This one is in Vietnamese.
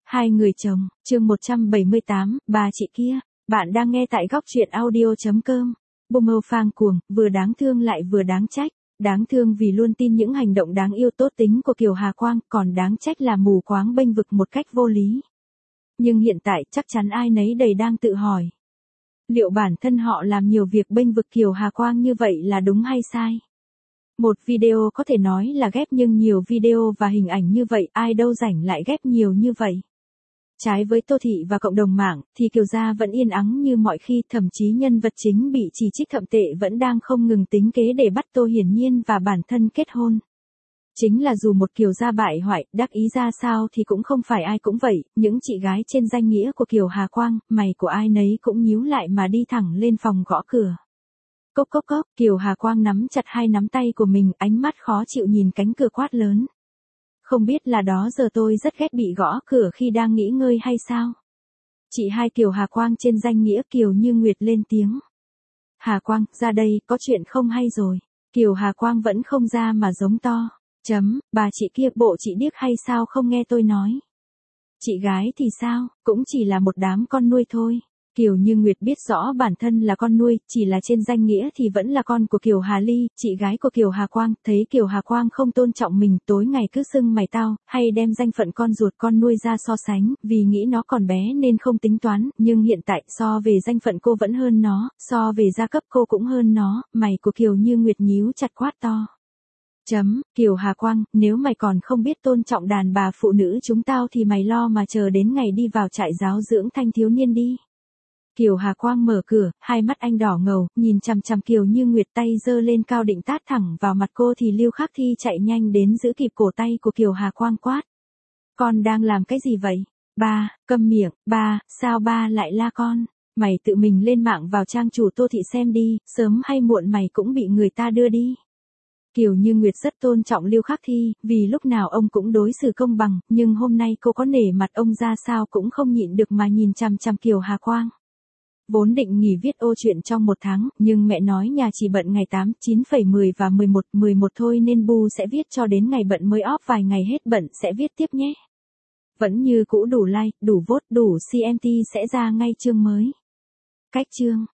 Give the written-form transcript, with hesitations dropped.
Hai người chồng, chương 178, bà chị kia. Bạn đang nghe tại góc truyện audio.com. Boomer phang cuồng, vừa đáng thương lại vừa đáng trách. Đáng thương vì luôn tin những hành động đáng yêu tốt tính của Kiều Hà Quang, còn đáng trách là mù quáng bênh vực một cách vô lý. Nhưng hiện tại chắc chắn ai nấy đầy đang tự hỏi. Liệu bản thân họ làm nhiều việc bênh vực Kiều Hà Quang như vậy là đúng hay sai? Một video có thể nói là ghép nhưng nhiều video và hình ảnh như vậy ai đâu rảnh lại ghép nhiều như vậy. Trái với Tô Thị và cộng đồng mạng, thì Kiều gia vẫn yên ắng như mọi khi, thậm chí nhân vật chính bị chỉ trích thậm tệ vẫn đang không ngừng tính kế để bắt Tô Hiển Nhiên và bản thân kết hôn. Chính là dù một Kiều gia bại hoại, đắc ý ra sao thì cũng không phải ai cũng vậy, những chị gái trên danh nghĩa của Kiều Hà Quang, mày của ai nấy cũng nhíu lại mà đi thẳng lên phòng gõ cửa. Cốc cốc cốc, Kiều Hà Quang nắm chặt hai nắm tay của mình, ánh mắt khó chịu nhìn cánh cửa quát lớn. Không biết là đó giờ tôi rất ghét bị gõ cửa khi đang nghỉ ngơi hay sao? Chị hai Kiều Hà Quang trên danh nghĩa Kiều Như Nguyệt lên tiếng. Hà Quang, ra đây, có chuyện không hay rồi. Kiều Hà Quang vẫn không ra mà giống to. Bà chị kia, bộ chị điếc hay sao không nghe tôi nói? Chị gái thì sao, cũng chỉ là một đám con nuôi thôi. Kiều Như Nguyệt biết rõ bản thân là con nuôi, chỉ là trên danh nghĩa thì vẫn là con của Kiều Hà Ly, chị gái của Kiều Hà Quang, thấy Kiều Hà Quang không tôn trọng mình, tối ngày cứ xưng mày tao, hay đem danh phận con ruột con nuôi ra so sánh, vì nghĩ nó còn bé nên không tính toán, nhưng hiện tại so về danh phận cô vẫn hơn nó, so về gia cấp cô cũng hơn nó, mày của Kiều Như Nguyệt nhíu chặt quát to. Kiều Hà Quang, nếu mày còn không biết tôn trọng đàn bà phụ nữ chúng tao thì mày lo mà chờ đến ngày đi vào trại giáo dưỡng thanh thiếu niên đi. Kiều Hà Quang mở cửa, hai mắt anh đỏ ngầu, nhìn chằm chằm Kiều Như Nguyệt, tay giơ lên cao định tát thẳng vào mặt cô thì Lưu Khắc Thi chạy nhanh đến giữ kịp cổ tay của Kiều Hà Quang quát. Con đang làm cái gì vậy? Ba, câm miệng, ba, sao ba lại la con? Mày tự mình lên mạng vào trang chủ Tô Thị xem đi, sớm hay muộn mày cũng bị người ta đưa đi. Kiều Như Nguyệt rất tôn trọng Lưu Khắc Thi, vì lúc nào ông cũng đối xử công bằng, nhưng hôm nay cô có nể mặt ông ra sao cũng không nhịn được mà nhìn chằm chằm Kiều Hà Quang. Vốn định nghỉ viết ô truyện trong 1 tháng, nhưng mẹ nói nhà chỉ bận ngày 8, 9,10 và 11 thôi nên Bu sẽ viết cho đến ngày bận mới off, vài ngày hết bận sẽ viết tiếp nhé. Vẫn như cũ, đủ like, đủ vote, đủ CMT sẽ ra ngay chương mới. Cách chương